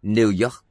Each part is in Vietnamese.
New York.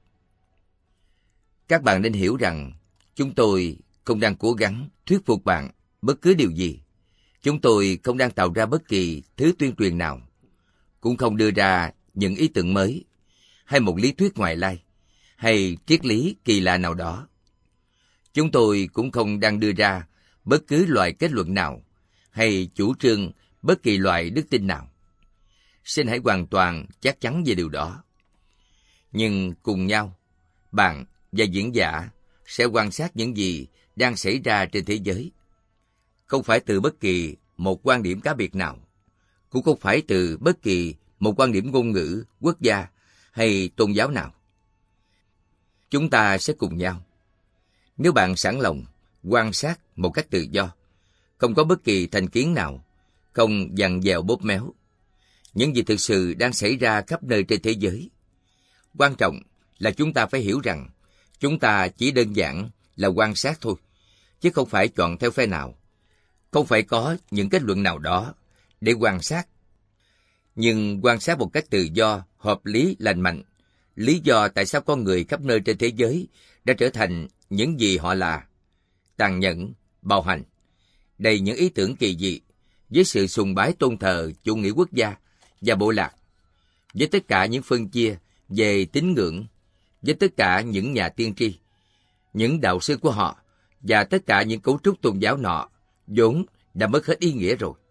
Các bạn nên hiểu rằng chúng tôi không đang cố gắng thuyết phục bạn bất cứ điều gì. Chúng tôi không đang tạo ra bất kỳ thứ tuyên truyền nào, cũng không đưa ra những ý tưởng mới, hay một lý thuyết ngoại lai, hay triết lý kỳ lạ nào đó. Chúng tôi cũng không đang đưa ra bất cứ loại kết luận nào, hay chủ trương bất kỳ loại đức tin nào. Xin hãy hoàn toàn chắc chắn về điều đó. Nhưng cùng nhau, bạn và diễn giả sẽ quan sát những gì đang xảy ra trên thế giới. Không phải từ bất kỳ một quan điểm cá biệt nào, cũng không phải từ bất kỳ một quan điểm ngôn ngữ, quốc gia hay tôn giáo nào. Chúng ta sẽ cùng nhau. Nếu bạn sẵn lòng quan sát một cách tự do, không có bất kỳ thành kiến nào, không dằn dèo bóp méo, những gì thực sự đang xảy ra khắp nơi trên thế giới. Quan trọng là chúng ta phải hiểu rằng chúng ta chỉ đơn giản là quan sát thôi, chứ không phải chọn theo phe nào, không phải có những kết luận nào đó để quan sát. Nhưng quan sát một cách tự do, hợp lý, lành mạnh, lý do tại sao con người khắp nơi trên thế giới đã trở thành những gì họ là: tàn nhẫn, bạo hành, đầy những ý tưởng kỳ dị, với sự sùng bái tôn thờ chủ nghĩa quốc gia và bộ lạc, với tất cả những phân chia về tín ngưỡng, với tất cả những nhà tiên tri, những đạo sư của họ và tất cả những cấu trúc tôn giáo nọ vốn đã mất hết ý nghĩa rồi.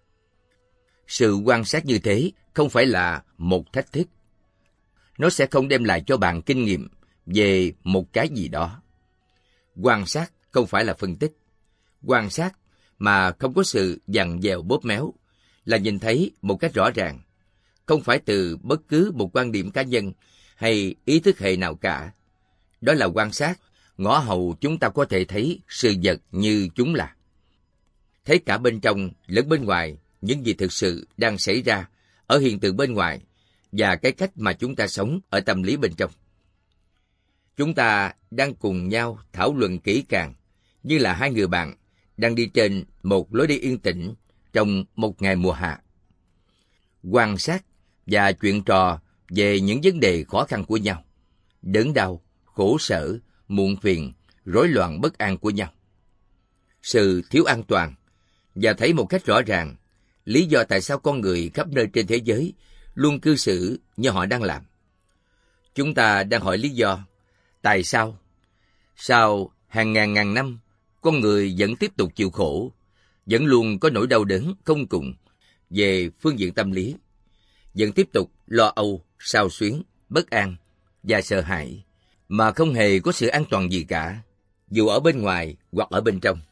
Sự quan sát như thế không phải là một thách thức. Nó sẽ không đem lại cho bạn kinh nghiệm về một cái gì đó. Quan sát không phải là phân tích. Quan sát mà không có sự dằn dèo bóp méo là nhìn thấy một cách rõ ràng, không phải từ bất cứ một quan điểm cá nhân hay ý thức hệ nào cả. Đó là quan sát ngõ hầu chúng ta có thể thấy sự vật như chúng là. Thấy cả bên trong lẫn bên ngoài những gì thực sự đang xảy ra ở hiện tượng bên ngoài và cái cách mà chúng ta sống ở tâm lý bên trong. Chúng ta đang cùng nhau thảo luận kỹ càng như là hai người bạn đang đi trên một lối đi yên tĩnh trong một ngày mùa hạ. Quan sát và chuyện trò về những vấn đề khó khăn của nhau, đớn đau, khổ sở, muộn phiền, rối loạn bất an của nhau. Sự thiếu an toàn, và thấy một cách rõ ràng lý do tại sao con người khắp nơi trên thế giới luôn cư xử như họ đang làm. Chúng ta đang hỏi lý do, tại sao? Sao hàng ngàn năm con người vẫn tiếp tục chịu khổ, vẫn luôn có nỗi đau đớn không cùng về phương diện tâm lý, vẫn tiếp tục lo âu, xao xuyến, bất an và sợ hãi, mà không hề có sự an toàn gì cả, dù ở bên ngoài hoặc ở bên trong.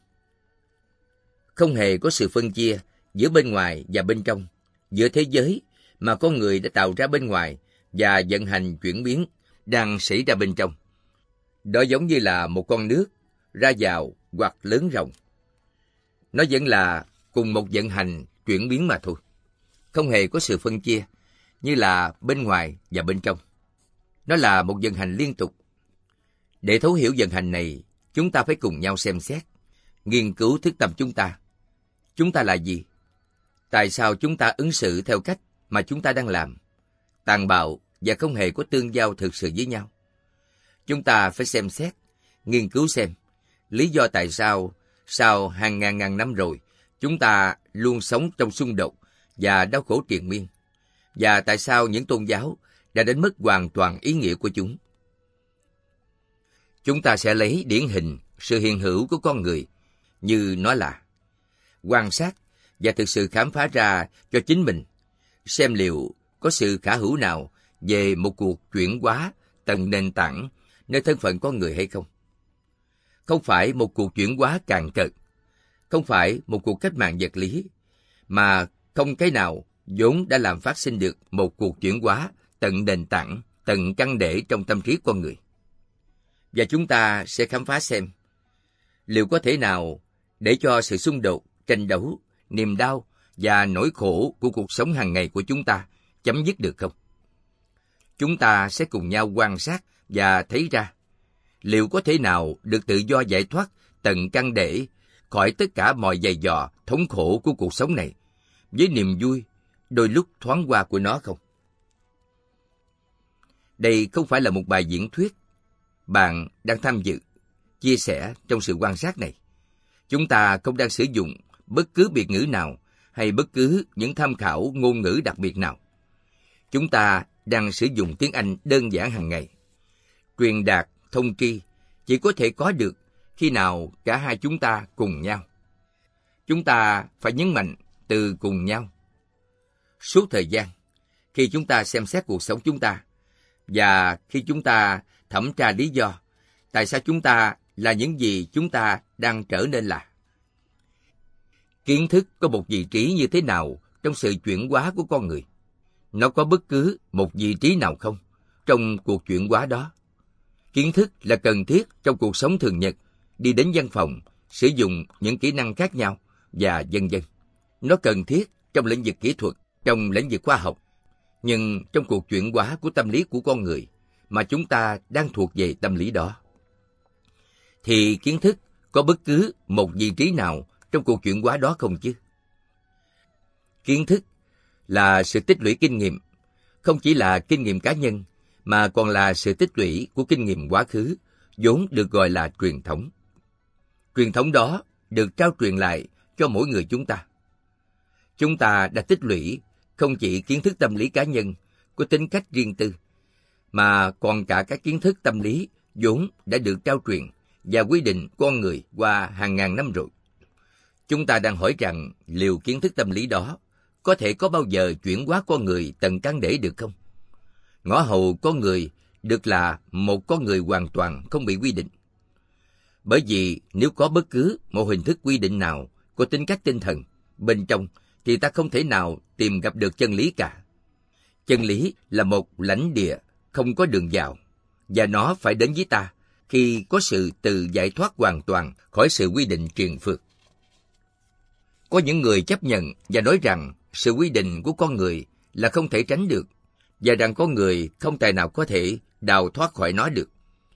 Không hề có sự phân chia giữa bên ngoài và bên trong, giữa thế giới mà con người đã tạo ra bên ngoài và vận hành chuyển biến đang xảy ra bên trong. Đó giống như là một con nước ra vào hoặc lớn rộng. Nó vẫn là cùng một vận hành chuyển biến mà thôi. Không hề có sự phân chia như là bên ngoài và bên trong. Nó là một vận hành liên tục. Để thấu hiểu vận hành này, chúng ta phải cùng nhau xem xét, nghiên cứu thức tâm chúng ta. Chúng ta là gì? Tại sao chúng ta ứng xử theo cách mà chúng ta đang làm, tàn bạo và không hề có tương giao thực sự với nhau? Chúng ta phải xem xét, nghiên cứu xem lý do tại sao sau hàng ngàn năm rồi chúng ta luôn sống trong xung đột và đau khổ triền miên, và tại sao những tôn giáo đã đánh mất hoàn toàn ý nghĩa của chúng. Chúng ta sẽ lấy điển hình sự hiện hữu của con người như nó là, quan sát và thực sự khám phá ra cho chính mình, xem liệu có sự khả hữu nào về một cuộc chuyển hóa tầng nền tảng nơi thân phận con người hay không. Không phải một cuộc chuyển hóa càn cợt, không phải một cuộc cách mạng vật lý, mà không cái nào vốn đã làm phát sinh được một cuộc chuyển hóa tận nền tảng, tận căn để trong tâm trí con người. Và chúng ta sẽ khám phá xem liệu có thể nào để cho sự xung đột, tranh đấu, niềm đau và nỗi khổ của cuộc sống hàng ngày của chúng ta chấm dứt được không? Chúng ta sẽ cùng nhau quan sát và thấy ra liệu có thể nào được tự do giải thoát tận căn để khỏi tất cả mọi giày dò, thống khổ của cuộc sống này với niềm vui đôi lúc thoáng qua của nó không? Đây không phải là một bài diễn thuyết. Bạn đang tham dự, chia sẻ trong sự quan sát này. Chúng ta không đang sử dụng bất cứ biệt ngữ nào hay bất cứ những tham khảo ngôn ngữ đặc biệt nào. Chúng ta đang sử dụng tiếng Anh đơn giản hàng ngày. Truyền đạt thông tri chỉ có thể có được khi nào cả hai chúng ta cùng nhau. Chúng ta phải nhấn mạnh từ cùng nhau. Suốt thời gian, khi chúng ta xem xét cuộc sống chúng ta, và khi chúng ta thẩm tra lý do tại sao chúng ta là những gì chúng ta đang trở nên là. Kiến thức có một vị trí như thế nào trong sự chuyển hóa của con người? Nó có bất cứ một vị trí nào không trong cuộc chuyển hóa đó? Kiến thức là cần thiết trong cuộc sống thường nhật, đi đến văn phòng, sử dụng những kỹ năng khác nhau và vân vân. Nó cần thiết trong lĩnh vực kỹ thuật, trong lĩnh vực khoa học. Nhưng trong cuộc chuyển hóa của tâm lý của con người mà chúng ta đang thuộc về tâm lý đó, thì kiến thức có bất cứ một vị trí nào trong cuộc chuyển hóa đó không chứ? Kiến thức là sự tích lũy kinh nghiệm, không chỉ là kinh nghiệm cá nhân, mà còn là sự tích lũy của kinh nghiệm quá khứ, vốn được gọi là truyền thống. Truyền thống đó được trao truyền lại cho mỗi người chúng ta. Chúng ta đã tích lũy không chỉ kiến thức tâm lý cá nhân có tính cách riêng tư, mà còn cả các kiến thức tâm lý vốn đã được trao truyền và quy định con người qua hàng ngàn năm rồi. Chúng ta đang hỏi rằng liệu kiến thức tâm lý đó có thể có bao giờ chuyển hóa con người tận căn để được không? Ngõ hầu con người được là một con người hoàn toàn không bị quy định. Bởi vì nếu có bất cứ một hình thức quy định nào có tính cách tinh thần bên trong, thì ta không thể nào tìm gặp được chân lý cả. Chân lý là một lãnh địa không có đường vào, và nó phải đến với ta khi có sự tự giải thoát hoàn toàn khỏi sự quy định truyền phược. Có những người chấp nhận và nói rằng sự quy định của con người là không thể tránh được, và rằng con người không tài nào có thể đào thoát khỏi nó được.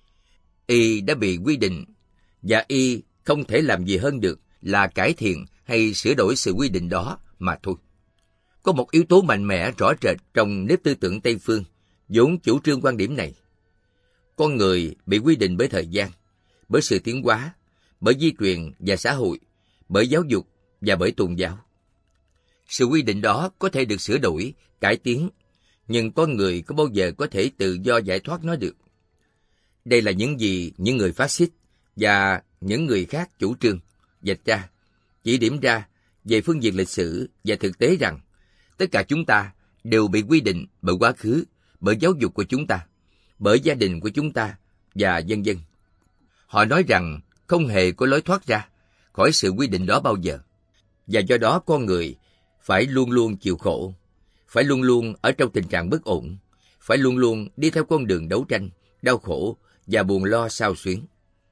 Y đã bị quy định, và y không thể làm gì hơn được là cải thiện hay sửa đổi sự quy định đó mà thôi. Có một yếu tố mạnh mẽ rõ rệt trong nếp tư tưởng Tây phương vốn chủ trương quan điểm này. Con người bị quy định bởi thời gian, bởi sự tiến hóa, bởi di truyền và xã hội, bởi giáo dục và bởi tôn giáo. Sự quy định đó có thể được sửa đổi, cải tiến, nhưng con người có bao giờ có thể tự do giải thoát nó được? Đây là những gì những người phát xít và những người khác chủ trương, vạch ra, chỉ điểm ra về phương diện lịch sử và thực tế rằng tất cả chúng ta đều bị quy định bởi quá khứ, bởi giáo dục của chúng ta, bởi gia đình của chúng ta và vân vân. Họ nói rằng không hề có lối thoát ra khỏi sự quy định đó bao giờ, và do đó con người phải luôn luôn chịu khổ, phải luôn luôn ở trong tình trạng bất ổn, phải luôn luôn đi theo con đường đấu tranh, đau khổ và buồn lo xao xuyến.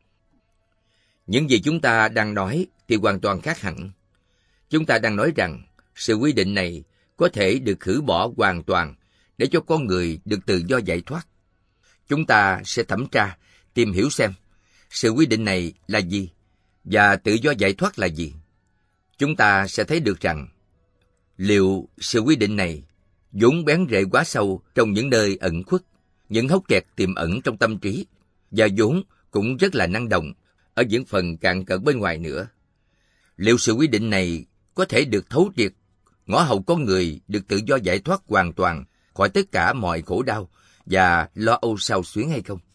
Những gì chúng ta đang nói thì hoàn toàn khác hẳn. Chúng ta đang nói rằng sự quy định này có thể được khử bỏ hoàn toàn để cho con người được tự do giải thoát. Chúng ta sẽ thẩm tra, tìm hiểu xem sự quy định này là gì và tự do giải thoát là gì. Chúng ta sẽ thấy được rằng liệu sự quy định này vốn bén rễ quá sâu trong những nơi ẩn khuất, những hốc kẹt tiềm ẩn trong tâm trí, và vốn cũng rất là năng động ở những phần cạn cợt bên ngoài nữa. Liệu sự quy định này có thể được thấu triệt, ngõ hầu con người được tự do giải thoát hoàn toàn khỏi tất cả mọi khổ đau và lo âu xao xuyến hay không?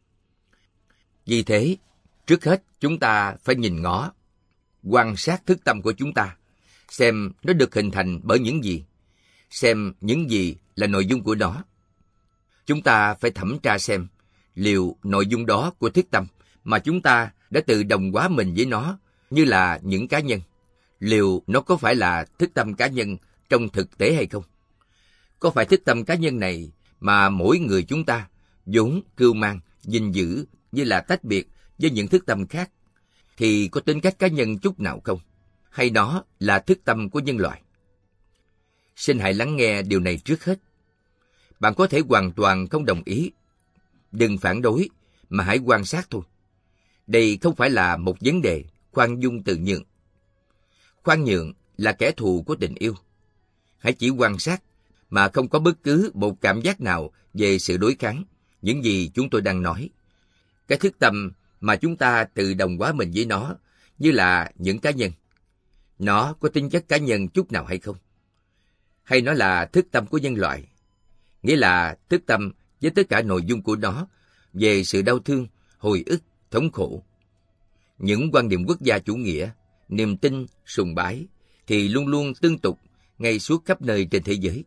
Vì thế, trước hết chúng ta phải nhìn ngó, quan sát thức tâm của chúng ta, xem nó được hình thành bởi những gì, xem những gì là nội dung của nó. Chúng ta phải thẩm tra xem liệu nội dung đó của thức tâm mà chúng ta đã tự đồng hóa mình với nó như là những cá nhân, liệu nó có phải là thức tâm cá nhân trong thực tế hay không? Có phải thức tâm cá nhân này mà mỗi người chúng ta vốn cưu mang, gìn giữ như là tách biệt với những thức tâm khác, thì có tính cách cá nhân chút nào không? Hay nó là thức tâm của nhân loại? Xin hãy lắng nghe điều này trước hết. Bạn có thể hoàn toàn không đồng ý. Đừng phản đối, mà hãy quan sát thôi. Đây không phải là một vấn đề khoan dung tự nhượng. Khoan nhượng là kẻ thù của tình yêu. Hãy chỉ quan sát mà không có bất cứ một cảm giác nào về sự đối kháng, những gì chúng tôi đang nói. Cái thức tâm mà chúng ta tự đồng hóa mình với nó như là những cá nhân. Nó có tính chất cá nhân chút nào hay không? Hay nó là thức tâm của nhân loại? Nghĩa là thức tâm với tất cả nội dung của nó về sự đau thương, hồi ức, thống khổ. Những quan điểm quốc gia chủ nghĩa, niềm tin, sùng bái thì luôn luôn tương tục ngay suốt khắp nơi trên thế giới.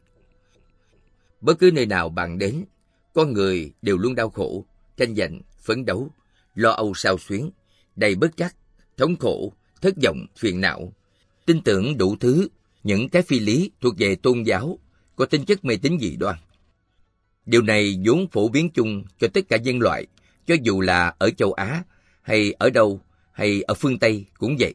Bất cứ nơi nào bạn đến, con người đều luôn đau khổ, tranh giành, phấn đấu, lo âu xao xuyến, đầy bất trắc, thống khổ, thất vọng, phiền não, tin tưởng đủ thứ, những cái phi lý thuộc về tôn giáo, có tính chất mê tín dị đoan. Điều này vốn phổ biến chung cho tất cả nhân loại, cho dù là ở châu Á, hay ở đâu, hay ở phương Tây cũng vậy.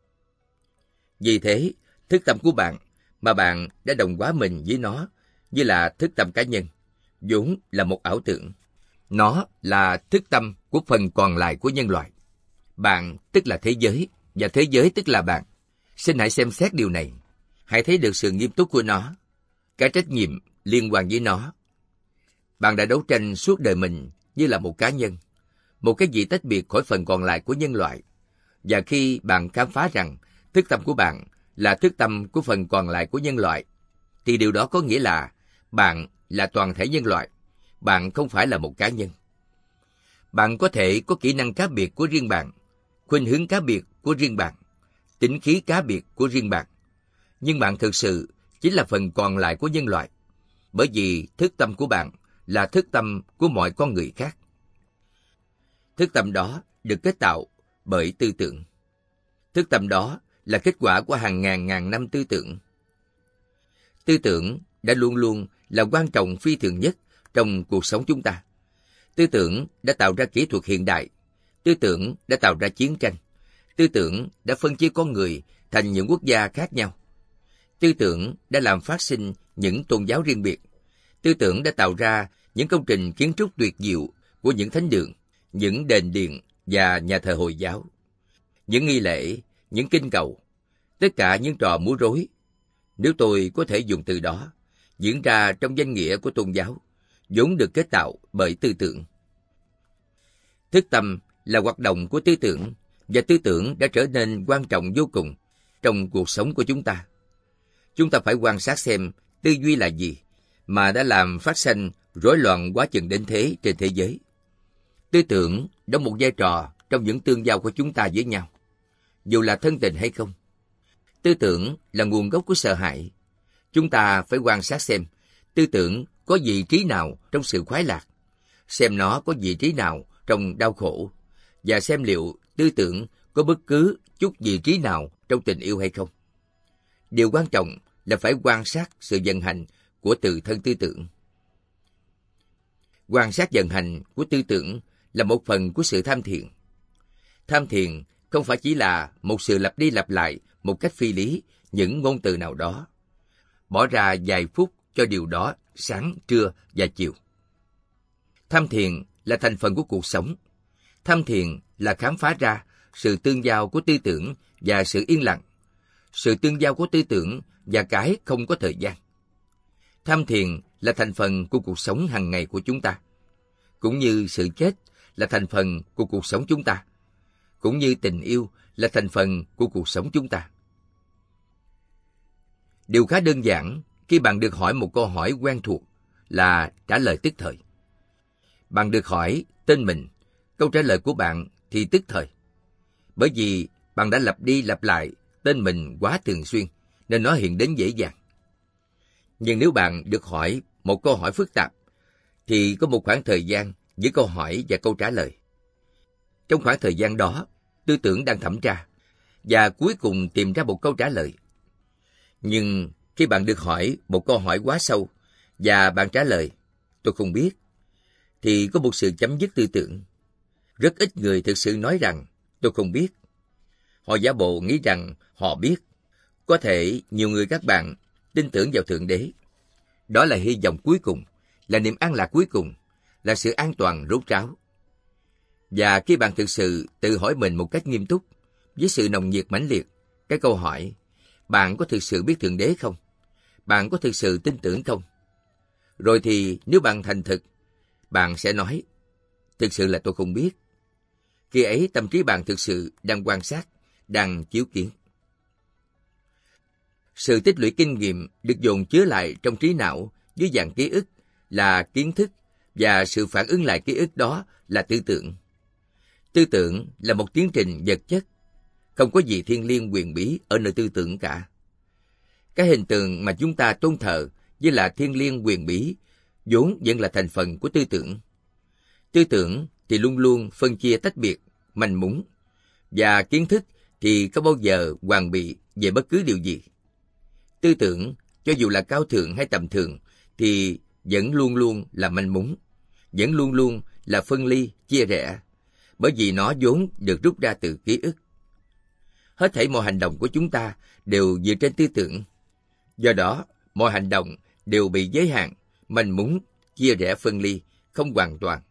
Vì thế, thức tâm của bạn, mà bạn đã đồng hóa mình với nó, như là thức tâm cá nhân, vốn là một ảo tưởng. Nó là thức tâm của phần còn lại của nhân loại. Bạn tức là thế giới, và thế giới tức là bạn. Xin hãy xem xét điều này. Hãy thấy được sự nghiêm túc của nó, cái trách nhiệm liên quan với nó. Bạn đã đấu tranh suốt đời mình như là một cá nhân, một cái gì tách biệt khỏi phần còn lại của nhân loại. Và khi bạn khám phá rằng thức tâm của bạn là thức tâm của phần còn lại của nhân loại, thì điều đó có nghĩa là bạn là toàn thể nhân loại. Bạn không phải là một cá nhân. Bạn có thể có kỹ năng cá biệt của riêng bạn, khuynh hướng cá biệt của riêng bạn, tính khí cá biệt của riêng bạn. Nhưng bạn thực sự chính là phần còn lại của nhân loại, bởi vì thức tâm của bạn là thức tâm của mọi con người khác. Thức tâm đó được kết tạo bởi tư tưởng. Thức tâm đó là kết quả của hàng ngàn năm tư tưởng. Tư tưởng đã luôn luôn là quan trọng phi thường nhất trong cuộc sống chúng ta. Tư tưởng đã tạo ra kỹ thuật hiện đại. Tư tưởng đã tạo ra chiến tranh. Tư tưởng đã phân chia con người thành những quốc gia khác nhau. Tư tưởng đã làm phát sinh những tôn giáo riêng biệt. Tư tưởng đã tạo ra những công trình kiến trúc tuyệt diệu của những thánh đường, những đền điện và nhà thờ Hồi giáo. Những nghi lễ, những kinh cầu, tất cả những trò múa rối, nếu tôi có thể dùng từ đó, diễn ra trong danh nghĩa của tôn giáo, vốn được kết tạo bởi tư tưởng. Thức tâm là hoạt động của tư tưởng, và tư tưởng đã trở nên quan trọng vô cùng trong cuộc sống của chúng ta. Chúng ta phải quan sát xem tư duy là gì mà đã làm phát sinh rối loạn quá chừng đến thế trên thế giới. Tư tưởng đóng một vai trò trong những tương giao của chúng ta với nhau, dù là thân tình hay không. Tư tưởng là nguồn gốc của sợ hãi. Chúng ta phải quan sát xem tư tưởng có vị trí nào trong sự khoái lạc, xem nó có vị trí nào trong đau khổ, và xem liệu tư tưởng có bất cứ chút vị trí nào trong tình yêu hay không. Điều quan trọng là phải quan sát sự vận hành của tự thân tư tưởng. Quan sát vận hành của tư tưởng là một phần của sự tham thiền. Tham thiền không phải chỉ là một sự lặp đi lặp lại một cách phi lý những ngôn từ nào đó, bỏ ra vài phút cho điều đó sáng, trưa và chiều. Tham thiền là thành phần của cuộc sống. Tham thiền là khám phá ra sự tương giao của tư tưởng và sự yên lặng, sự tương giao của tư tưởng và cái không có thời gian. Tham thiền là thành phần của cuộc sống hàng ngày của chúng ta, cũng như sự chết là thành phần của cuộc sống chúng ta, cũng như tình yêu là thành phần của cuộc sống chúng ta. Điều khá đơn giản khi bạn được hỏi một câu hỏi quen thuộc là trả lời tức thời. Bạn được hỏi tên mình, câu trả lời của bạn thì tức thời. Bởi vì bạn đã lặp đi lặp lại tên mình quá thường xuyên, nên nó hiện đến dễ dàng. Nhưng nếu bạn được hỏi một câu hỏi phức tạp, thì có một khoảng thời gian giữa câu hỏi và câu trả lời. Trong khoảng thời gian đó, tư tưởng đang thẩm tra, và cuối cùng tìm ra một câu trả lời. Nhưng khi bạn được hỏi một câu hỏi quá sâu, và bạn trả lời, tôi không biết, thì có một sự chấm dứt tư tưởng. Rất ít người thực sự nói rằng, tôi không biết. Họ giả bộ nghĩ rằng họ biết. Có thể nhiều người các bạn tin tưởng vào Thượng Đế. Đó là hy vọng cuối cùng, là niềm an lạc cuối cùng, là sự an toàn rốt ráo. Và khi bạn thực sự tự hỏi mình một cách nghiêm túc, với sự nồng nhiệt mãnh liệt, cái câu hỏi, bạn có thực sự biết Thượng Đế không? Bạn có thực sự tin tưởng không? Rồi thì nếu bạn thành thực, bạn sẽ nói, thực sự là tôi không biết. Khi ấy tâm trí bạn thực sự đang quan sát, đang chiếu kiến. Sự tích lũy kinh nghiệm được dồn chứa lại trong trí não dưới dạng ký ức là kiến thức, và sự phản ứng lại ký ức đó là tư tưởng. Tư tưởng là một tiến trình vật chất, không có gì thiêng liêng huyền bí ở nơi tư tưởng cả. Cái hình tượng mà chúng ta tôn thờ với là thiêng liêng huyền bí vốn vẫn là thành phần của tư tưởng. Tư tưởng thì luôn luôn phân chia tách biệt, manh mún, và kiến thức thì có bao giờ hoàn bị về bất cứ điều gì. Tư tưởng, cho dù là cao thượng hay tầm thường, thì vẫn luôn luôn là manh mún, vẫn luôn luôn là phân ly, chia rẽ, bởi vì nó vốn được rút ra từ ký ức. Hết thảy mọi hành động của chúng ta đều dựa trên tư tưởng. Do đó, mọi hành động đều bị giới hạn, manh mún, chia rẽ phân ly, không hoàn toàn.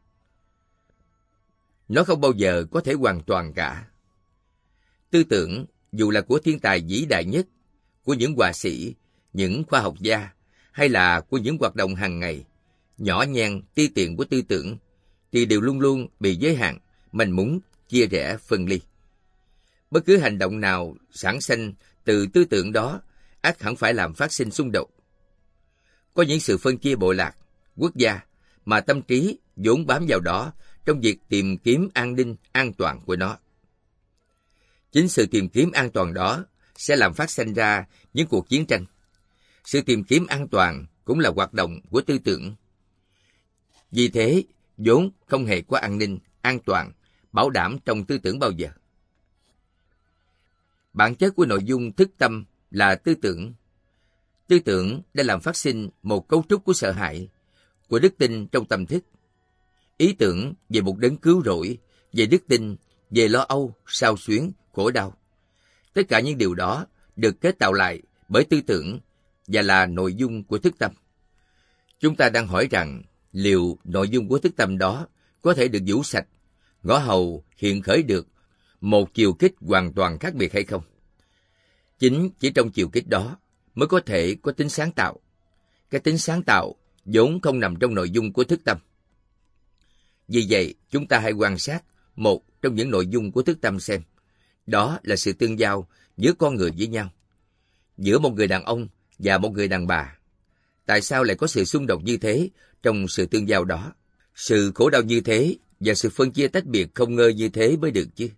Nó không bao giờ có thể hoàn toàn cả. Tư tưởng, dù là của thiên tài vĩ đại nhất, của những họa sĩ, những khoa học gia, hay là của những hoạt động hàng ngày, nhỏ nhen, ti tiện của tư tưởng, thì đều luôn luôn bị giới hạn, manh mún, chia rẽ, phân ly. Bất cứ hành động nào sản sinh từ tư tưởng đó, ắt hẳn phải làm phát sinh xung đột. Có những sự phân chia bộ lạc, quốc gia, mà tâm trí vốn bám vào đó trong việc tìm kiếm an ninh, an toàn của nó. Chính sự tìm kiếm an toàn đó sẽ làm phát sinh ra những cuộc chiến tranh. Sự tìm kiếm an toàn cũng là hoạt động của tư tưởng. Vì thế, vốn không hề có an ninh, an toàn, bảo đảm trong tư tưởng bao giờ. Bản chất của nội dung thức tâm là tư tưởng. Tư tưởng đã làm phát sinh một cấu trúc của sợ hãi, của đức tin trong tâm thức. Ý tưởng về một đấng cứu rỗi, về đức tin, về lo âu, xao xuyến, khổ đau. Tất cả những điều đó được kết tạo lại bởi tư tưởng và là nội dung của thức tâm. Chúng ta đang hỏi rằng liệu nội dung của thức tâm đó có thể được vũ sạch, ngõ hầu hiện khởi được một chiều kích hoàn toàn khác biệt hay không? Chính chỉ trong chiều kích đó mới có thể có tính sáng tạo. Cái tính sáng tạo vốn không nằm trong nội dung của thức tâm. Vì vậy, chúng ta hãy quan sát một trong những nội dung của thức tâm xem. Đó là sự tương giao giữa con người với nhau. Giữa một người đàn ông và một người đàn bà. Tại sao lại có sự xung đột như thế trong sự tương giao đó? Sự khổ đau như thế và sự phân chia tách biệt không ngơi như thế mới được chứ?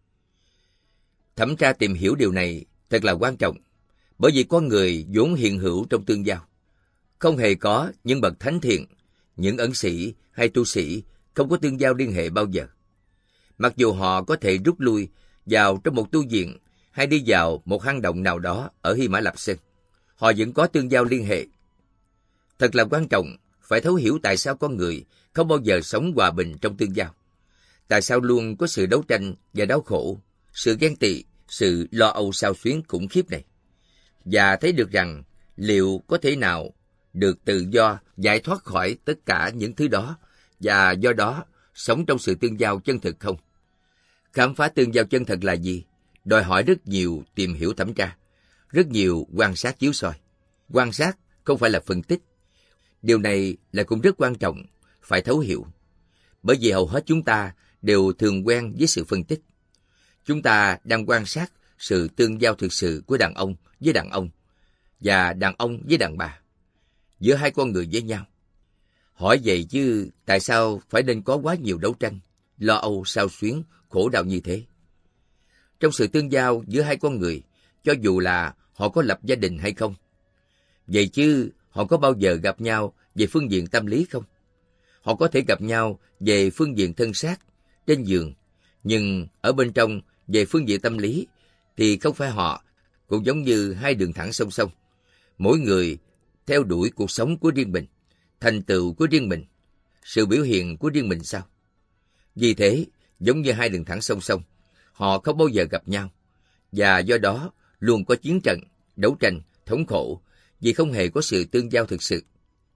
Thẩm tra tìm hiểu điều này thật là quan trọng, bởi vì con người vốn hiện hữu trong tương giao. Không hề có những bậc thánh thiện, những ẩn sĩ hay tu sĩ không có tương giao liên hệ bao giờ. Mặc dù họ có thể rút lui vào trong một tu viện hay đi vào một hang động nào đó ở Hy Mã Lạp Sơn, họ vẫn có tương giao liên hệ. Thật là quan trọng phải thấu hiểu tại sao con người không bao giờ sống hòa bình trong tương giao. Tại sao luôn có sự đấu tranh và đau khổ, sự ghen tị, sự lo âu xao xuyến khủng khiếp này. Và thấy được rằng liệu có thể nào được tự do giải thoát khỏi tất cả những thứ đó và do đó sống trong sự tương giao chân thực không? Khám phá tương giao chân thật là gì? Đòi hỏi rất nhiều tìm hiểu thẩm tra, rất nhiều quan sát chiếu soi. Quan sát không phải là phân tích. Điều này là cũng rất quan trọng, phải thấu hiểu. Bởi vì hầu hết chúng ta đều thường quen với sự phân tích. Chúng ta đang quan sát sự tương giao thực sự của đàn ông với đàn ông và đàn ông với đàn bà, giữa hai con người với nhau. Hỏi vậy chứ tại sao phải nên có quá nhiều đấu tranh, lo âu, xao xuyến, khổ đau như thế? Trong sự tương giao giữa hai con người, cho dù là họ có lập gia đình hay không, vậy chứ họ có bao giờ gặp nhau về phương diện tâm lý không? Họ có thể gặp nhau về phương diện thân xác, trên giường, nhưng ở bên trong về phương diện tâm lý thì không phải họ, cũng giống như hai đường thẳng song song. Mỗi người theo đuổi cuộc sống của riêng mình, thành tựu của riêng mình, sự biểu hiện của riêng mình sao? Vì thế, giống như hai đường thẳng song song, họ không bao giờ gặp nhau, và do đó luôn có chiến trận, đấu tranh, thống khổ, vì không hề có sự tương giao thực sự.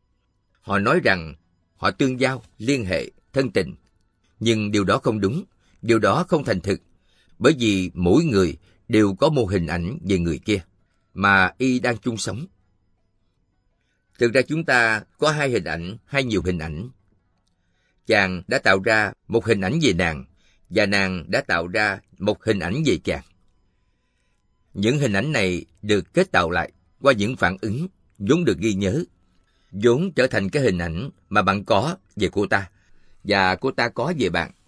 Họ nói rằng họ tương giao, liên hệ, thân tình, nhưng điều đó không đúng, điều đó không thành thực, bởi vì mỗi người đều có một hình ảnh về người kia, mà y đang chung sống. Thực ra chúng ta có hai hình ảnh hay nhiều hình ảnh. Chàng đã tạo ra một hình ảnh về nàng, và nàng đã tạo ra một hình ảnh về chàng. Những hình ảnh này được kết tạo lại qua những phản ứng vốn được ghi nhớ, vốn trở thành cái hình ảnh mà bạn có về cô ta, và cô ta có về bạn.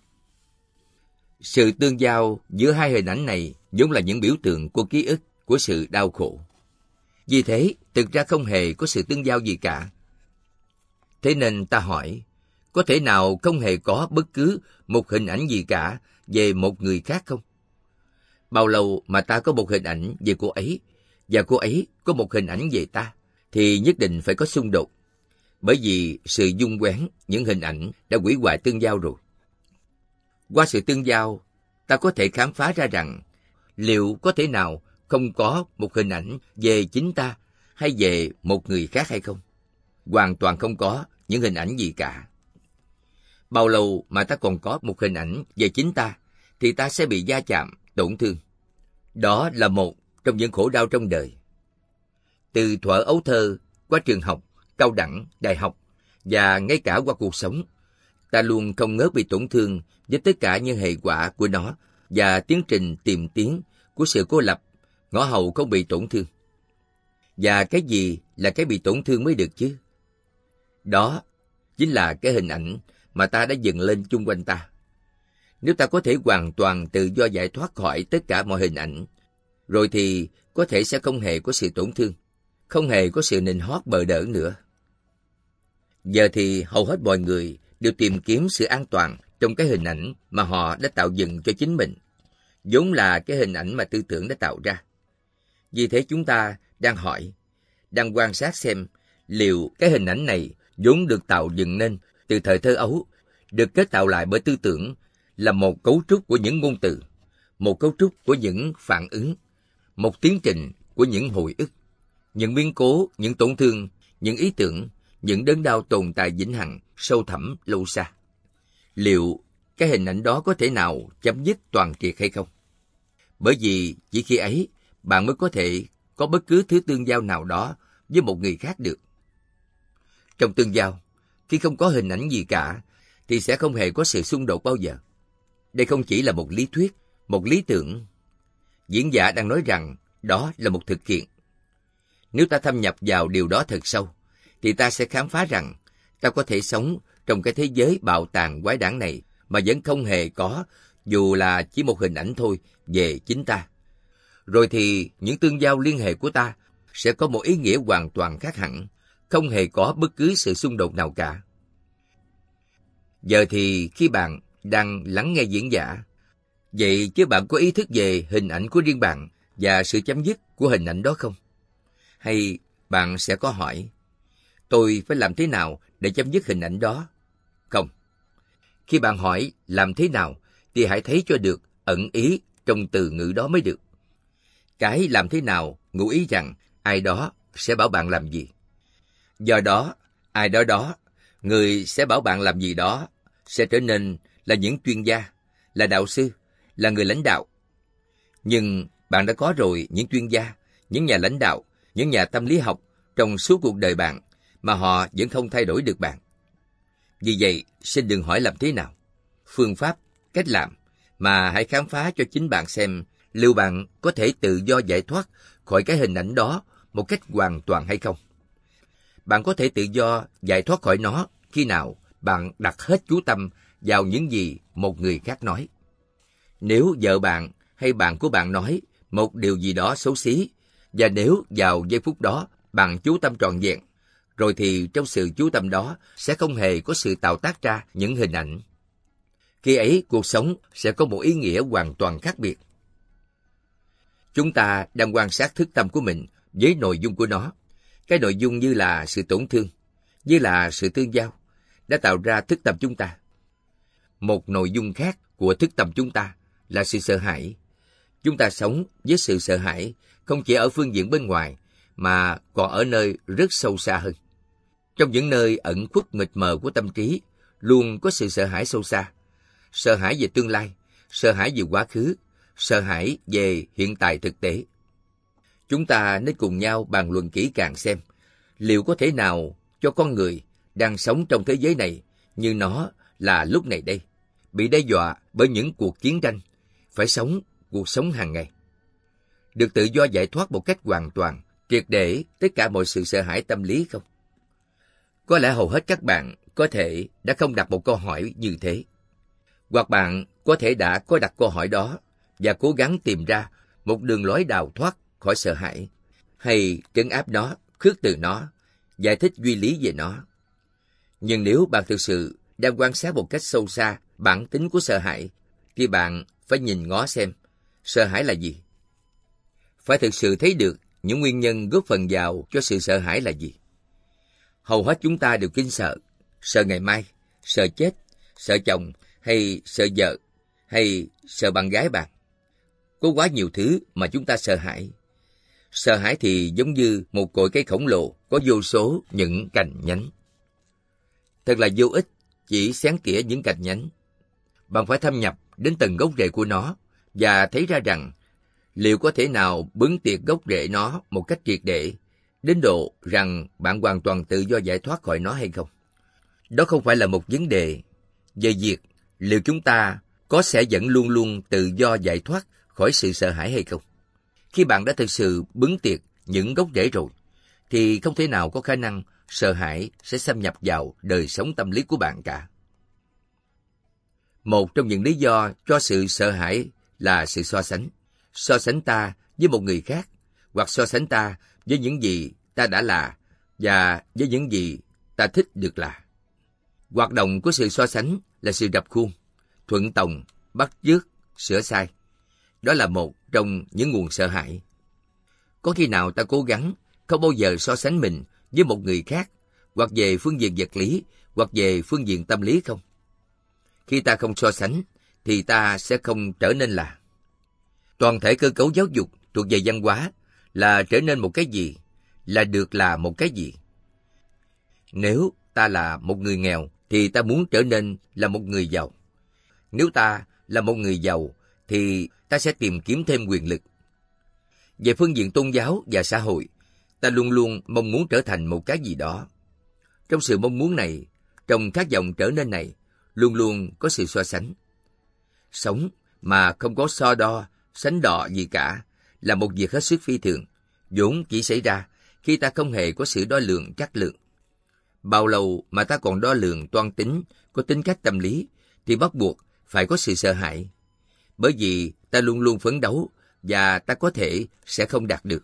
Sự tương giao giữa hai hình ảnh này vốn là những biểu tượng của ký ức của sự đau khổ. Vì thế, thực ra không hề có sự tương giao gì cả. Thế nên ta hỏi, có thể nào không hề có bất cứ một hình ảnh gì cả về một người khác không? Bao lâu mà ta có một hình ảnh về cô ấy, và cô ấy có một hình ảnh về ta, thì nhất định phải có xung đột. Bởi vì sự dung quén những hình ảnh đã hủy hoại tương giao rồi. Qua sự tương giao, ta có thể khám phá ra rằng liệu có thể nào không có một hình ảnh về chính ta hay về một người khác hay không? Hoàn toàn không có những hình ảnh gì cả. Bao lâu mà ta còn có một hình ảnh về chính ta, thì ta sẽ bị va chạm, tổn thương. Đó là một trong những khổ đau trong đời. Từ thuở ấu thơ, qua trường học, cao đẳng, đại học, và ngay cả qua cuộc sống, ta luôn không ngớt bị tổn thương với tất cả những hệ quả của nó và tiến trình tìm tiến của sự cô lập, ngõ hầu không bị tổn thương. Và cái gì là cái bị tổn thương mới được chứ? Đó chính là cái hình ảnh mà ta đã dựng lên chung quanh ta. Nếu ta có thể hoàn toàn tự do giải thoát khỏi tất cả mọi hình ảnh, rồi thì có thể sẽ không hề có sự tổn thương, không hề có sự nịnh hót bợ đỡ nữa. Giờ thì hầu hết mọi người đều tìm kiếm sự an toàn trong cái hình ảnh mà họ đã tạo dựng cho chính mình, vốn là cái hình ảnh mà tư tưởng đã tạo ra. Vì thế chúng ta đang hỏi, đang quan sát xem liệu cái hình ảnh này vốn được tạo dựng nên từ thời thơ ấu, được kết tạo lại bởi tư tưởng, là một cấu trúc của những ngôn từ, một cấu trúc của những phản ứng, một tiến trình của những hồi ức, những biến cố, những tổn thương, những ý tưởng, những đớn đau tồn tại vĩnh hằng, sâu thẳm, lâu xa. Liệu cái hình ảnh đó có thể nào chấm dứt toàn triệt hay không? Bởi vì chỉ khi ấy, bạn mới có thể có bất cứ thứ tương giao nào đó với một người khác được. Trong tương giao, khi không có hình ảnh gì cả, thì sẽ không hề có sự xung đột bao giờ. Đây không chỉ là một lý thuyết, một lý tưởng. Diễn giả đang nói rằng đó là một thực kiện. Nếu ta thâm nhập vào điều đó thật sâu, thì ta sẽ khám phá rằng ta có thể sống trong cái thế giới bạo tàn quái đản này mà vẫn không hề có, dù là chỉ một hình ảnh thôi, về chính ta. Rồi thì những tương giao liên hệ của ta sẽ có một ý nghĩa hoàn toàn khác hẳn, không hề có bất cứ sự xung đột nào cả. Giờ thì khi bạn đang lắng nghe diễn giả, vậy chứ bạn có ý thức về hình ảnh của riêng bạn và sự chấm dứt của hình ảnh đó không? Hay bạn sẽ có hỏi, tôi phải làm thế nào để chấm dứt hình ảnh đó? Không. Khi bạn hỏi làm thế nào, thì hãy thấy cho được ẩn ý trong từ ngữ đó mới được. Cái làm thế nào ngụ ý rằng ai đó sẽ bảo bạn làm gì. Do đó, ai đó, người sẽ bảo bạn làm gì đó, sẽ trở nên là những chuyên gia, là đạo sư, là người lãnh đạo. Nhưng bạn đã có rồi những chuyên gia, những nhà lãnh đạo, những nhà tâm lý học trong suốt cuộc đời bạn, mà họ vẫn không thay đổi được bạn. Vì vậy, xin đừng hỏi làm thế nào, phương pháp, cách làm, mà hãy khám phá cho chính bạn xem liệu bạn có thể tự do giải thoát khỏi cái hình ảnh đó một cách hoàn toàn hay không. Bạn có thể tự do giải thoát khỏi nó khi nào bạn đặt hết chú tâm vào những gì một người khác nói. Nếu vợ bạn hay bạn của bạn nói một điều gì đó xấu xí, và nếu vào giây phút đó bạn chú tâm trọn vẹn, rồi thì trong sự chú tâm đó sẽ không hề có sự tạo tác ra những hình ảnh. Khi ấy, cuộc sống sẽ có một ý nghĩa hoàn toàn khác biệt. Chúng ta đang quan sát thức tâm của mình với nội dung của nó. Cái nội dung như là sự tổn thương, như là sự tương giao, đã tạo ra thức tâm chúng ta. Một nội dung khác của thức tâm chúng ta là sự sợ hãi. Chúng ta sống với sự sợ hãi không chỉ ở phương diện bên ngoài, mà còn ở nơi rất sâu xa hơn. Trong những nơi ẩn khuất mịt mờ của tâm trí, luôn có sự sợ hãi sâu xa. Sợ hãi về tương lai, sợ hãi về quá khứ, sợ hãi về hiện tại thực tế. Chúng ta nên cùng nhau bàn luận kỹ càng xem Liệu có thể nào cho con người đang sống trong thế giới này như nó là lúc này đây, bị đe dọa bởi những cuộc chiến tranh, phải sống cuộc sống hàng ngày, được tự do giải thoát một cách hoàn toàn, triệt để tất cả mọi sự sợ hãi tâm lý không? Có lẽ hầu hết các bạn có thể đã không đặt một câu hỏi như thế. Hoặc bạn có thể đã có đặt câu hỏi đó và cố gắng tìm ra một đường lối đào thoát khỏi sợ hãi, hay trấn áp nó, khước từ nó, giải thích duy lý về nó. Nhưng nếu bạn thực sự đang quan sát một cách sâu xa bản tính của sợ hãi, thì bạn phải nhìn ngó xem sợ hãi là gì. Phải thực sự thấy được những nguyên nhân góp phần vào cho sự sợ hãi là gì. Hầu hết chúng ta đều kinh sợ, sợ ngày mai, sợ chết, sợ chồng, hay sợ vợ, hay sợ bạn gái bạn. Có quá nhiều thứ mà chúng ta sợ hãi. Sợ hãi thì giống như một cội cây khổng lồ có vô số những cành nhánh. Thật là vô ích chỉ xén tỉa những cành nhánh. Bạn phải thâm nhập đến tầng gốc rễ của nó và thấy ra rằng liệu có thể nào bứng tiệt gốc rễ nó một cách triệt để, đến độ rằng bạn hoàn toàn tự do giải thoát khỏi nó hay không. Đó không phải là một vấn đề về việc liệu chúng ta có sẽ vẫn luôn luôn tự do giải thoát khỏi sự sợ hãi hay không. Khi bạn đã thực sự bứng tiệt những gốc rễ rồi, thì không thể nào có khả năng sợ hãi sẽ xâm nhập vào đời sống tâm lý của bạn cả. Một trong những lý do cho sự sợ hãi là sự so sánh. So sánh ta với một người khác, hoặc so sánh ta với những gì ta đã là và với những gì ta thích được là. Hoạt động của sự so sánh là sự rập khuôn, thuận tòng, bắt chước, sửa sai. Đó là một trong những nguồn sợ hãi. Có khi nào ta cố gắng không bao giờ so sánh mình với một người khác, hoặc về phương diện vật lý, hoặc về phương diện tâm lý không? Khi ta không so sánh, thì ta sẽ không trở nên là. Toàn thể cơ cấu giáo dục thuộc về văn hóa là trở nên một cái gì, là được là một cái gì. Nếu ta là một người nghèo, thì ta muốn trở nên là một người giàu. Nếu ta là một người giàu, thì ta sẽ tìm kiếm thêm quyền lực. Về phương diện tôn giáo và xã hội, ta luôn luôn mong muốn trở thành một cái gì đó. Trong sự mong muốn này, trong khát vọng trở nên này, luôn luôn có sự so sánh. Sống mà không có so đo, sánh đọ gì cả là một việc hết sức phi thường, vốn chỉ xảy ra khi ta không hề có sự đo lường trắc lượng. Bao lâu mà ta còn đo lường toan tính, có tính cách tâm lý, thì bắt buộc phải có sự sợ hãi. Bởi vì ta luôn luôn phấn đấu và ta có thể sẽ không đạt được.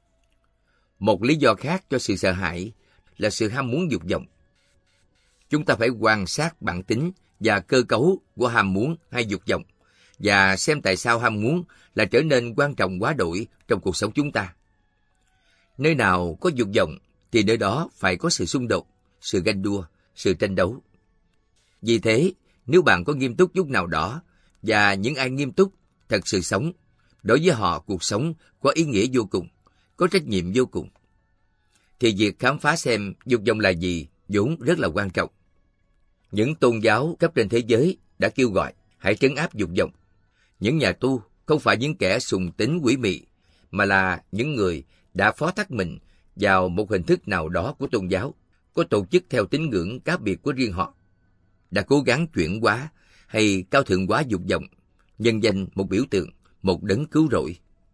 Một lý do khác cho sự sợ hãi là sự ham muốn dục vọng. Chúng ta phải quan sát bản tính và cơ cấu của ham muốn hay dục vọng và xem tại sao ham muốn là trở nên quan trọng quá đổi trong cuộc sống chúng ta. Nơi nào có dục vọng thì nơi đó phải có sự xung đột, sự ganh đua, sự tranh đấu. Vì thế, nếu bạn có nghiêm túc chút nào đó và những ai nghiêm túc thật sự sống, đối với họ cuộc sống có ý nghĩa vô cùng, có trách nhiệm vô cùng, thì việc khám phá xem dục vọng là gì vốn rất là quan trọng. Những tôn giáo khắp trên thế giới đã kêu gọi hãy trấn áp dục vọng. Những nhà tu không phải những kẻ sùng tín quỷ mị, mà là những người đã phó thác mình vào một hình thức nào đó của tôn giáo, có tổ chức theo tín ngưỡng cá biệt của riêng họ, đã cố gắng chuyển hóa hay cao thượng hóa dục vọng, nhân danh một biểu tượng, một đấng cứu rỗi.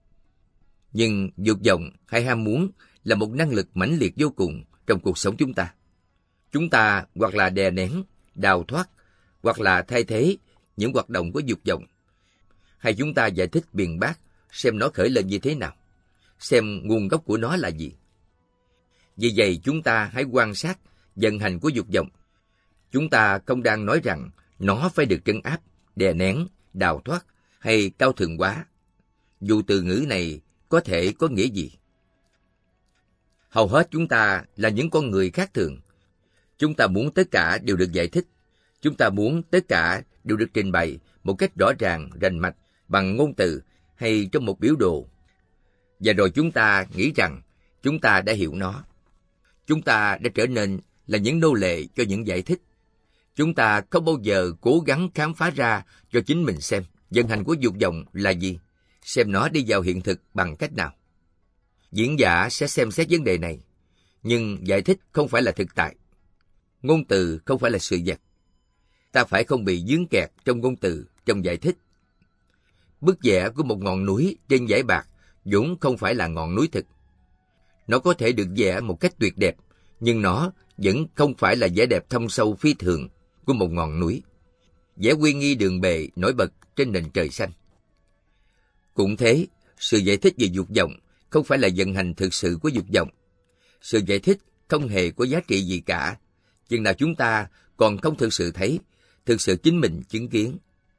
Nhưng dục vọng hay ham muốn là một năng lực mãnh liệt vô cùng trong cuộc sống chúng ta. Chúng ta hoặc là đè nén, đào thoát, hoặc là thay thế những hoạt động của dục vọng. Hay chúng ta giải thích biện bác xem nó khởi lên như thế nào, xem nguồn gốc của nó là gì. Vì vậy chúng ta hãy quan sát vận hành của dục vọng. Chúng ta không đang nói rằng nó phải được trấn áp, đè nén, đào thoát hay cao thượng hóa. Dù từ ngữ này có thể có nghĩa gì. Hầu hết chúng ta là những con người khác thường. Chúng ta muốn tất cả đều được giải thích. Chúng ta muốn tất cả đều được trình bày một cách rõ ràng, rành mạch, bằng ngôn từ hay trong một biểu đồ. Và rồi chúng ta nghĩ rằng chúng ta đã hiểu nó. Chúng ta đã trở nên là những nô lệ cho những giải thích. Chúng ta không bao giờ cố gắng khám phá ra cho chính mình xem vận hành của dục vọng là gì, xem nó đi vào hiện thực bằng cách nào. Diễn giả sẽ xem xét vấn đề này. nhưng giải thích không phải là thực tại. Ngôn từ không phải là sự vật. Ta phải không bị dướng kẹt trong ngôn từ, trong giải thích. Bức vẽ của một ngọn núi trên dải bạc vốn không phải là ngọn núi thực. Nó có thể được vẽ một cách tuyệt đẹp, nhưng nó vẫn không phải là vẻ đẹp thâm sâu phi thường của một ngọn núi. Vẻ uy nghi đường bề nổi bật trên nền trời xanh. Cũng thế, sự giải thích về dục vọng không phải là vận hành thực sự của dục vọng. Sự giải thích không hề có giá trị gì cả, chừng nào chúng ta còn không thực sự thấy, thực sự chính mình chứng kiến.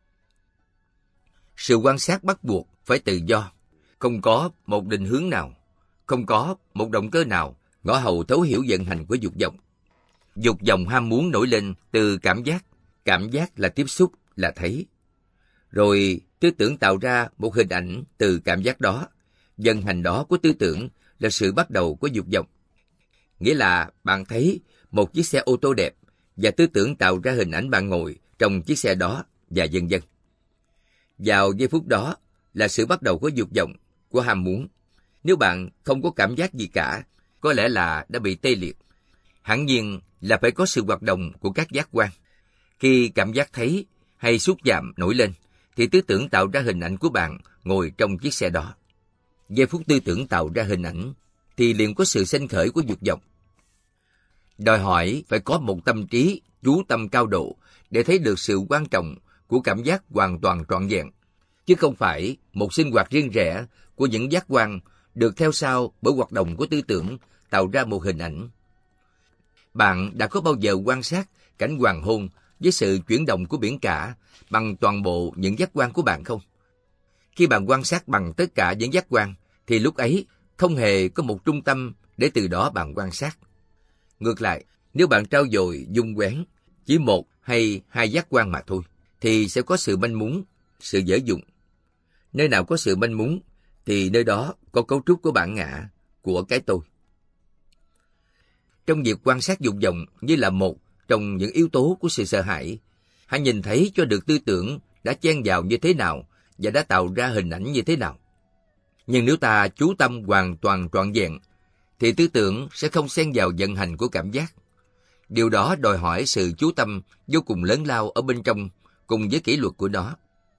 Sự quan sát bắt buộc phải tự do, không có một định hướng nào, không có một động cơ nào ngõ hầu thấu hiểu vận hành của dục vọng. Dục vọng ham muốn nổi lên từ cảm giác là tiếp xúc, là thấy. Rồi tư tưởng tạo ra một hình ảnh từ cảm giác đó, vận hành đó của tư tưởng là sự bắt đầu của dục vọng. Nghĩa là bạn thấy một chiếc xe ô tô đẹp và tư tưởng tạo ra hình ảnh bạn ngồi trong chiếc xe đó và vân vân. Vào giây phút đó là sự bắt đầu của dục vọng, của ham muốn. Nếu bạn không có cảm giác gì cả, có lẽ là đã bị tê liệt. Hẳn nhiên là phải có sự hoạt động của các giác quan. Khi cảm giác thấy hay xúc chạm nổi lên, thì tư tưởng tạo ra hình ảnh của bạn ngồi trong chiếc xe đó. Giây phút tư tưởng tạo ra hình ảnh, thì liền có sự sinh khởi của dục vọng. Đòi hỏi phải có một tâm trí, chú tâm cao độ để thấy được sự quan trọng của cảm giác hoàn toàn trọn vẹn, chứ không phải một sinh hoạt riêng rẽ của những giác quan được theo sau bởi hoạt động của tư tưởng tạo ra một hình ảnh. Bạn đã có bao giờ quan sát cảnh hoàng hôn với sự chuyển động của biển cả bằng toàn bộ những giác quan của bạn không? Khi bạn quan sát bằng tất cả những giác quan, thì lúc ấy không hề có một trung tâm để từ đó bạn quan sát. Ngược lại, nếu bạn trau dồi dung quén chỉ một hay hai giác quan mà thôi, thì sẽ có sự manh mún, sự dở dụng. Nơi nào có sự manh mún, thì nơi đó có cấu trúc của bản ngã, của cái tôi. Trong việc quan sát dục vọng như là một trong những yếu tố của sự sợ hãi, hãy nhìn thấy cho được tư tưởng đã chen vào như thế nào và đã tạo ra hình ảnh như thế nào. Nhưng nếu ta chú tâm hoàn toàn trọn vẹn, thì tư tưởng sẽ không xen vào vận hành của cảm giác. Điều đó đòi hỏi sự chú tâm vô cùng lớn lao ở bên trong cùng với kỷ luật của nó.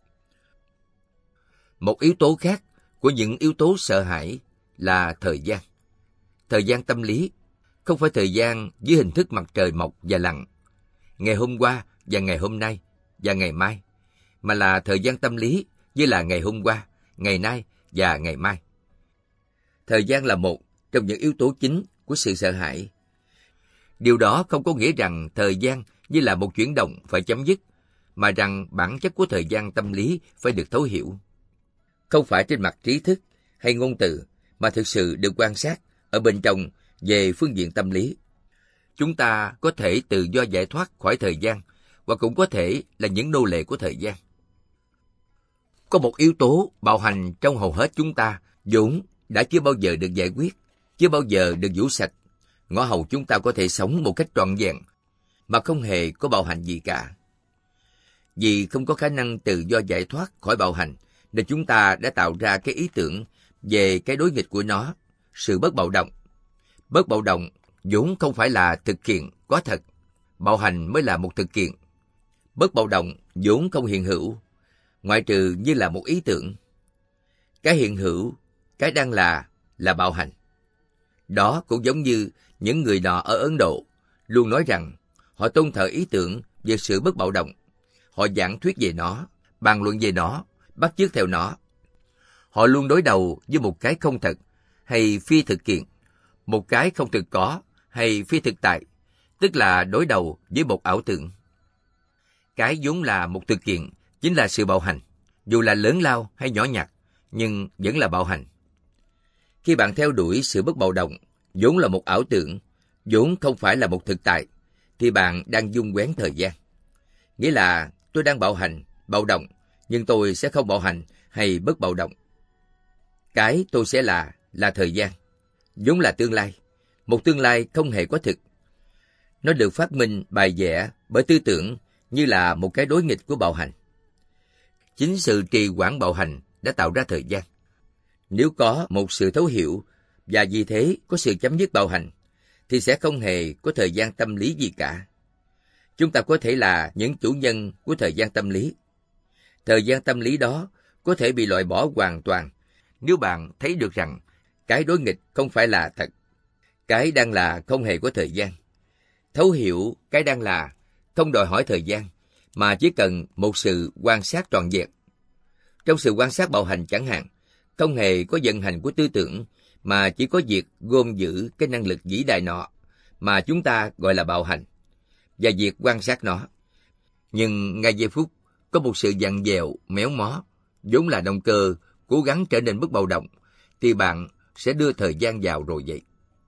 Một yếu tố khác của những yếu tố sợ hãi là thời gian. Thời gian tâm lý, không phải thời gian dưới hình thức mặt trời mọc và lặn, ngày hôm qua và ngày hôm nay và ngày mai, mà là thời gian tâm lý như là ngày hôm qua, ngày nay và ngày mai. Thời gian là một trong những yếu tố chính của sự sợ hãi. Điều đó không có nghĩa rằng thời gian như là một chuyển động phải chấm dứt, mà rằng bản chất của thời gian tâm lý phải được thấu hiểu. Không phải trên mặt trí thức hay ngôn từ, mà thực sự được quan sát ở bên trong về phương diện tâm lý. Chúng ta có thể tự do giải thoát khỏi thời gian, và cũng có thể là những nô lệ của thời gian. Có một yếu tố bạo hành trong hầu hết chúng ta vốn đã chưa bao giờ được giải quyết, chưa bao giờ được vũ sạch. Ngõ hầu chúng ta có thể sống một cách trọn vẹn mà không hề có bạo hành gì cả. Vì không có khả năng tự do giải thoát khỏi bạo hành, nên chúng ta đã tạo ra cái ý tưởng về cái đối nghịch của nó, sự bất bạo động. Bất bạo động vốn không phải là thực kiện có thật, bạo hành mới là một thực kiện. Bất bạo động vốn không hiện hữu, ngoại trừ như là một ý tưởng. Cái hiện hữu, cái đang là bạo hành. Đó cũng giống như những người nọ ở Ấn Độ luôn nói rằng họ tôn thờ ý tưởng về sự bất bạo động. Họ giảng thuyết về nó, bàn luận về nó, bắt chước theo nó. Họ luôn đối đầu với một cái không thật hay phi thực kiện, một cái không thực có hay phi thực tại, tức là đối đầu với một ảo tưởng. Cái vốn là một thực kiện chính là sự bạo hành, dù là lớn lao hay nhỏ nhặt, nhưng vẫn là bạo hành. Khi bạn theo đuổi sự bất bạo động, vốn là một ảo tưởng, vốn không phải là một thực tại, thì bạn đang dung quén thời gian. Nghĩa là tôi đang bạo hành, bạo động, nhưng tôi sẽ không bạo hành hay bất bạo động. Cái tôi sẽ là thời gian, vốn là tương lai, một tương lai không hề có thực. Nó được phát minh bài vẽ bởi tư tưởng như là một cái đối nghịch của bạo hành. Chính sự trì hoãn bạo hành đã tạo ra thời gian. Nếu có một sự thấu hiểu và vì thế có sự chấm dứt bạo hành, thì sẽ không hề có thời gian tâm lý gì cả. Chúng ta có thể là những chủ nhân của thời gian tâm lý. Thời gian tâm lý đó có thể bị loại bỏ hoàn toàn nếu bạn thấy được rằng cái đối nghịch không phải là thật. Cái đang là không hề có thời gian. Thấu hiểu cái đang là không đòi hỏi thời gian, mà chỉ cần một sự quan sát trọn vẹn. Trong sự quan sát bạo hành chẳng hạn, không hề có vận hành của tư tưởng, mà chỉ có việc gom giữ cái năng lực vĩ đại nọ, mà chúng ta gọi là bạo hành, và việc quan sát nó. Nhưng ngay giây phút có một sự vặn vẹo, méo mó, vốn là động cơ cố gắng trở nên bất bạo động, thì bạn sẽ đưa thời gian vào rồi vậy.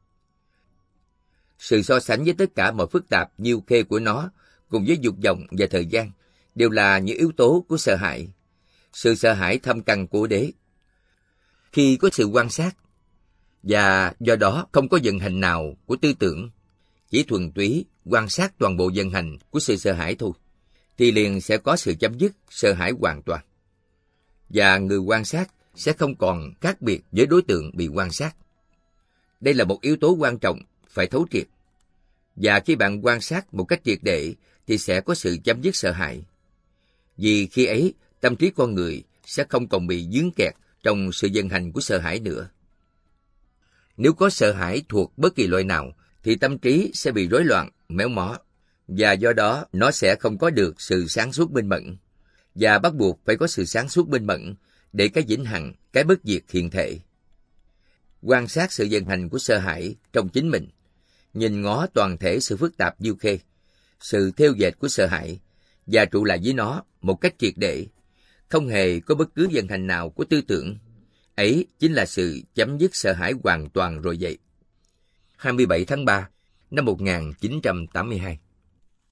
Sự so sánh với tất cả mọi phức tạp nhiêu khê của nó, cùng với dục vọng và thời gian, đều là những yếu tố của sợ hãi. Sự sợ hãi thâm căn cố đế. Khi có sự quan sát, và do đó không có vận hành nào của tư tưởng, chỉ thuần túy quan sát toàn bộ vận hành của sự sợ hãi thôi, thì liền sẽ có sự chấm dứt sợ hãi hoàn toàn. Và người quan sát sẽ không còn khác biệt với đối tượng bị quan sát. Đây là một yếu tố quan trọng phải thấu triệt. Và khi bạn quan sát một cách triệt để thì sẽ có sự chấm dứt sợ hãi. Vì khi ấy, tâm trí con người sẽ không còn bị vướng kẹt trong sự vận hành của sợ hãi nữa. Nếu có sợ hãi thuộc bất kỳ loại nào, thì tâm trí sẽ bị rối loạn, méo mó, và do đó nó sẽ không có được sự sáng suốt minh mẫn, và bắt buộc phải có sự sáng suốt minh mẫn để cái vĩnh hằng, cái bất diệt hiện thể. Quan sát sự vận hành của sợ hãi trong chính mình, nhìn ngó toàn thể sự phức tạp diêu khê, sự theo dệt của sợ hãi, và trụ lại với nó một cách triệt để, không hề có bất cứ vận hành nào của tư tưởng. Ấy chính là sự chấm dứt sợ hãi hoàn toàn rồi vậy. 27 tháng 3 năm 1982